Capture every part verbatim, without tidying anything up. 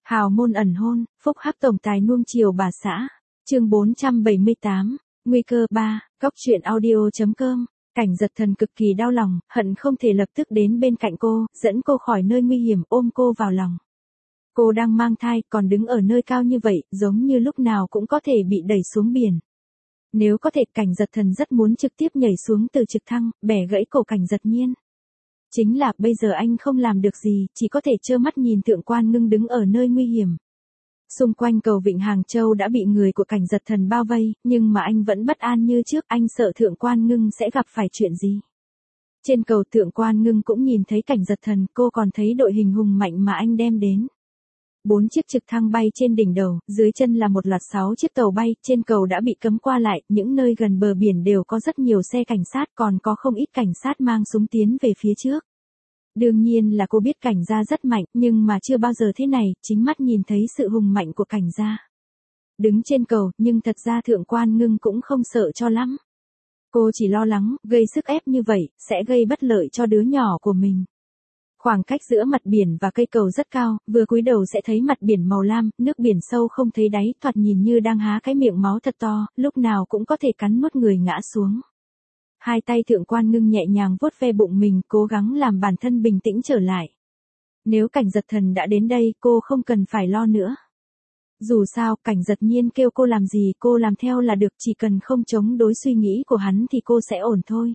Hào môn ẩn hôn, phúc hắc tổng tài nuông chiều bà xã. Chương bốn trăm bảy mươi tám, nguy cơ ba, góc truyện audio.com. Cảnh Giật Thần cực kỳ đau lòng, hận không thể lập tức đến bên cạnh cô, dẫn cô khỏi nơi nguy hiểm, ôm cô vào lòng. Cô đang mang thai, còn đứng ở nơi cao như vậy, giống như lúc nào cũng có thể bị đẩy xuống biển. Nếu có thể, Cảnh Giật Thần rất muốn trực tiếp nhảy xuống từ trực thăng, bẻ gãy cổ Cảnh Giật Nhiên. Chính là, bây giờ anh không làm được gì, chỉ có thể trơ mắt nhìn Thượng Quan Ngưng đứng ở nơi nguy hiểm. Xung quanh cầu Vịnh Hàng Châu đã bị người của Cảnh Giật Thần bao vây, nhưng mà anh vẫn bất an như trước, anh sợ Thượng Quan Ngưng sẽ gặp phải chuyện gì. Trên cầu Thượng Quan Ngưng cũng nhìn thấy Cảnh Giật Thần, cô còn thấy đội hình hùng mạnh mà anh đem đến. Bốn chiếc trực thăng bay trên đỉnh đầu, dưới chân là một loạt sáu chiếc tàu bay, trên cầu đã bị cấm qua lại, những nơi gần bờ biển đều có rất nhiều xe cảnh sát, còn có không ít cảnh sát mang súng tiến về phía trước. Đương nhiên là cô biết Cảnh gia rất mạnh, nhưng mà chưa bao giờ thế này, chính mắt nhìn thấy sự hùng mạnh của Cảnh gia. Đứng trên cầu, nhưng thật ra Thượng Quan Ngưng cũng không sợ cho lắm. Cô chỉ lo lắng, gây sức ép như vậy, sẽ gây bất lợi cho đứa nhỏ của mình. Khoảng cách giữa mặt biển và cây cầu rất cao, vừa cúi đầu sẽ thấy mặt biển màu lam, nước biển sâu không thấy đáy, thoạt nhìn như đang há cái miệng máu thật to, lúc nào cũng có thể cắn nuốt người ngã xuống. Hai tay Thượng Quan Ngưng nhẹ nhàng vuốt ve bụng mình, cố gắng làm bản thân bình tĩnh trở lại. Nếu Cảnh Giật Thần đã đến đây, cô không cần phải lo nữa. Dù sao, Cảnh Giật Nhiên kêu cô làm gì, cô làm theo là được, chỉ cần không chống đối suy nghĩ của hắn thì cô sẽ ổn thôi.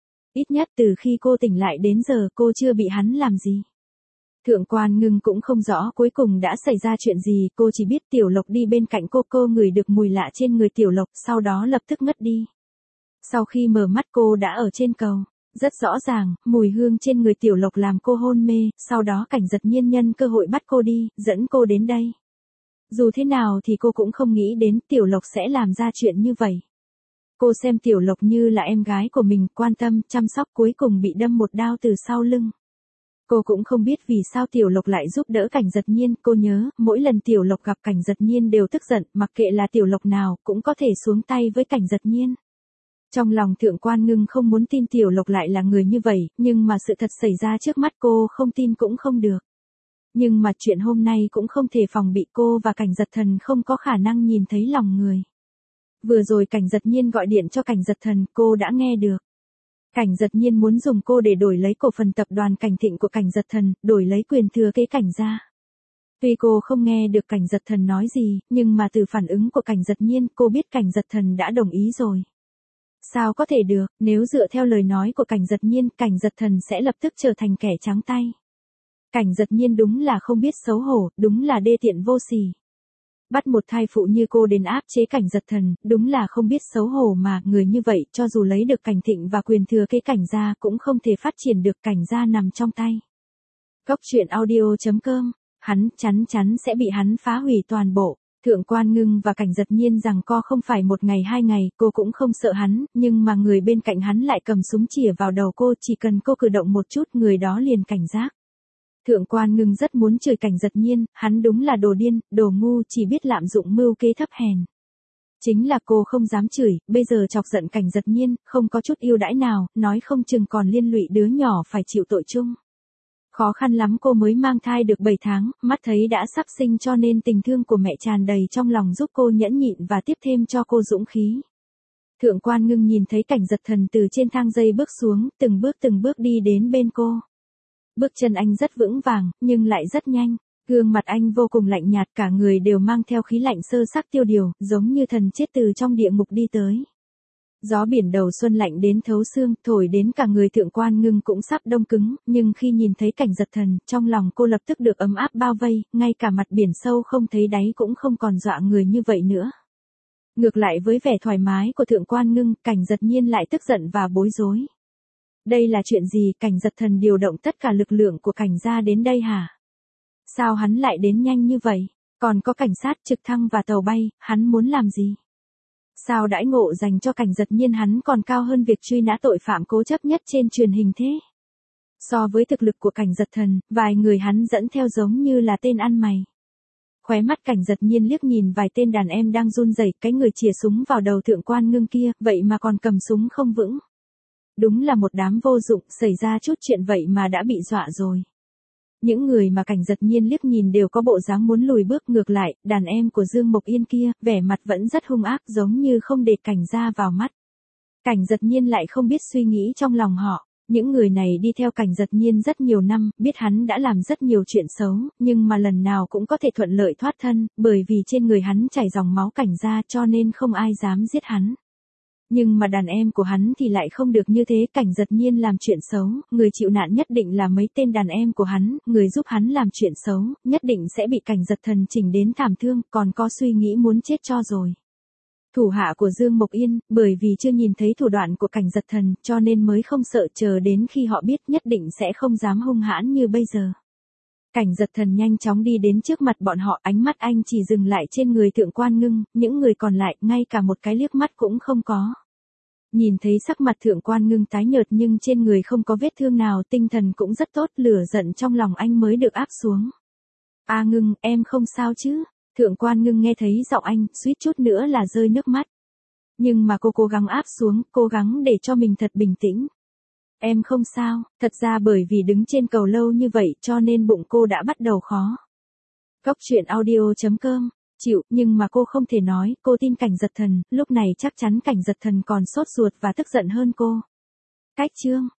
Ít nhất từ khi cô tỉnh lại đến giờ cô chưa bị hắn làm gì. Thượng Quan Ngưng cũng không rõ cuối cùng đã xảy ra chuyện gì, cô chỉ biết Tiểu Lộc đi bên cạnh cô, cô ngửi được mùi lạ trên người Tiểu Lộc, sau đó lập tức ngất đi. Sau khi mở mắt cô đã ở trên cầu, rất rõ ràng, mùi hương trên người Tiểu Lộc làm cô hôn mê, sau đó Cảnh Giật Nhiên nhân cơ hội bắt cô đi, dẫn cô đến đây. Dù thế nào thì cô cũng không nghĩ đến Tiểu Lộc sẽ làm ra chuyện như vậy. Cô xem Tiểu Lộc như là em gái của mình, quan tâm, chăm sóc, cuối cùng bị đâm một đao từ sau lưng. Cô cũng không biết vì sao Tiểu Lộc lại giúp đỡ Cảnh Giật Nhiên, cô nhớ, mỗi lần Tiểu Lộc gặp Cảnh Giật Nhiên đều tức giận, mặc kệ là Tiểu Lộc nào, cũng có thể xuống tay với Cảnh Giật Nhiên. Trong lòng Thượng Quan Ngưng không muốn tin Tiểu Lộc lại là người như vậy, nhưng mà sự thật xảy ra trước mắt cô không tin cũng không được. Nhưng mà chuyện hôm nay cũng không thể phòng bị, cô và Cảnh Giật Thần không có khả năng nhìn thấy lòng người. Vừa rồi Cảnh Giật Nhiên gọi điện cho Cảnh Giật Thần, cô đã nghe được. Cảnh Giật Nhiên muốn dùng cô để đổi lấy cổ phần tập đoàn Cảnh Thịnh của Cảnh Giật Thần, đổi lấy quyền thừa kế Cảnh gia. Tuy cô không nghe được Cảnh Giật Thần nói gì, nhưng mà từ phản ứng của Cảnh Giật Nhiên, cô biết Cảnh Giật Thần đã đồng ý rồi. Sao có thể được, nếu dựa theo lời nói của Cảnh Giật Nhiên, Cảnh Giật Thần sẽ lập tức trở thành kẻ trắng tay. Cảnh Giật Nhiên đúng là không biết xấu hổ, đúng là đê tiện vô sỉ. Bắt một thai phụ như cô đến áp chế Cảnh Giật Thần, đúng là không biết xấu hổ mà, người như vậy, cho dù lấy được Cảnh Thịnh và quyền thừa kế Cảnh gia cũng không thể phát triển được, Cảnh gia nằm trong tay. Góc truyện audio.com, hắn chắn chắn sẽ bị hắn phá hủy toàn bộ. Thượng Quan Ngưng và Cảnh Giật Nhiên rằng co không phải một ngày hai ngày, cô cũng không sợ hắn, nhưng mà người bên cạnh hắn lại cầm súng chĩa vào đầu cô, chỉ cần cô cử động một chút người đó liền cảnh giác. Thượng Quan Ngưng rất muốn chửi Cảnh Giật Nhiên, hắn đúng là đồ điên, đồ ngu, chỉ biết lạm dụng mưu kế thấp hèn. Chính là cô không dám chửi, bây giờ chọc giận Cảnh Giật Nhiên, không có chút ưu đãi nào, nói không chừng còn liên lụy đứa nhỏ phải chịu tội chung. Khó khăn lắm cô mới mang thai được bảy tháng, mắt thấy đã sắp sinh cho nên tình thương của mẹ tràn đầy trong lòng giúp cô nhẫn nhịn và tiếp thêm cho cô dũng khí. Thượng Quan Ngưng nhìn thấy Cảnh Giật Thần từ trên thang dây bước xuống, từng bước từng bước đi đến bên cô. Bước chân anh rất vững vàng, nhưng lại rất nhanh, gương mặt anh vô cùng lạnh nhạt, cả người đều mang theo khí lạnh sơ sắc tiêu điều, giống như thần chết từ trong địa ngục đi tới. Gió biển đầu xuân lạnh đến thấu xương, thổi đến cả người Thượng Quan Ngưng cũng sắp đông cứng, nhưng khi nhìn thấy Cảnh Giật Thần, trong lòng cô lập tức được ấm áp bao vây, ngay cả mặt biển sâu không thấy đáy cũng không còn dọa người như vậy nữa. Ngược lại với vẻ thoải mái của Thượng Quan Ngưng, Cảnh Giật Nhiên lại tức giận và bối rối. Đây là chuyện gì, Cảnh Giật Thần điều động tất cả lực lượng của Cảnh gia đến đây hả? Sao hắn lại đến nhanh như vậy? Còn có cảnh sát, trực thăng và tàu bay, hắn muốn làm gì? Sao đãi ngộ dành cho Cảnh Giật Nhiên hắn còn cao hơn việc truy nã tội phạm cố chấp nhất trên truyền hình thế? So với thực lực của Cảnh Giật Thần, vài người hắn dẫn theo giống như là tên ăn mày. Khóe mắt Cảnh Giật Nhiên liếc nhìn vài tên đàn em đang run rẩy, cái người chìa súng vào đầu Thượng Quan Ngưng kia, vậy mà còn cầm súng không vững. Đúng là một đám vô dụng, xảy ra chút chuyện vậy mà đã bị dọa rồi. Những người mà Cảnh Giật Nhiên liếc nhìn đều có bộ dáng muốn lùi bước, ngược lại, đàn em của Dương Mộc Yên kia, vẻ mặt vẫn rất hung ác giống như không để Cảnh gia vào mắt. Cảnh Giật Nhiên lại không biết suy nghĩ trong lòng họ. Những người này đi theo Cảnh Giật Nhiên rất nhiều năm, biết hắn đã làm rất nhiều chuyện xấu, nhưng mà lần nào cũng có thể thuận lợi thoát thân, bởi vì trên người hắn chảy dòng máu Cảnh gia cho nên không ai dám giết hắn. Nhưng mà đàn em của hắn thì lại không được như thế, Cảnh Giật Nhiên làm chuyện xấu, người chịu nạn nhất định là mấy tên đàn em của hắn, người giúp hắn làm chuyện xấu, nhất định sẽ bị Cảnh Giật Thần chỉnh đến thảm thương, còn có suy nghĩ muốn chết cho rồi. Thủ hạ của Dương Mộc Yên, bởi vì chưa nhìn thấy thủ đoạn của Cảnh Giật Thần, cho nên mới không sợ, chờ đến khi họ biết nhất định sẽ không dám hung hãn như bây giờ. Cảnh Giật Thần nhanh chóng đi đến trước mặt bọn họ, ánh mắt anh chỉ dừng lại trên người Thượng Quan Ngưng, những người còn lại ngay cả một cái liếc mắt cũng không có. Nhìn thấy sắc mặt Thượng Quan Ngưng tái nhợt nhưng trên người không có vết thương nào, tinh thần cũng rất tốt, lửa giận trong lòng anh mới được áp xuống. A Ngưng, em không sao chứ? Thượng Quan Ngưng nghe thấy giọng anh, suýt chút nữa là rơi nước mắt. Nhưng mà cô cố gắng áp xuống, cố gắng để cho mình thật bình tĩnh. Em không sao, thật ra bởi vì đứng trên cầu lâu như vậy cho nên bụng cô đã bắt đầu khó. Góc truyện audio chấm com, chịu, nhưng mà cô không thể nói, cô tin Cảnh Giật Thần, lúc này chắc chắn Cảnh Giật Thần còn sốt ruột và tức giận hơn cô. Cách chương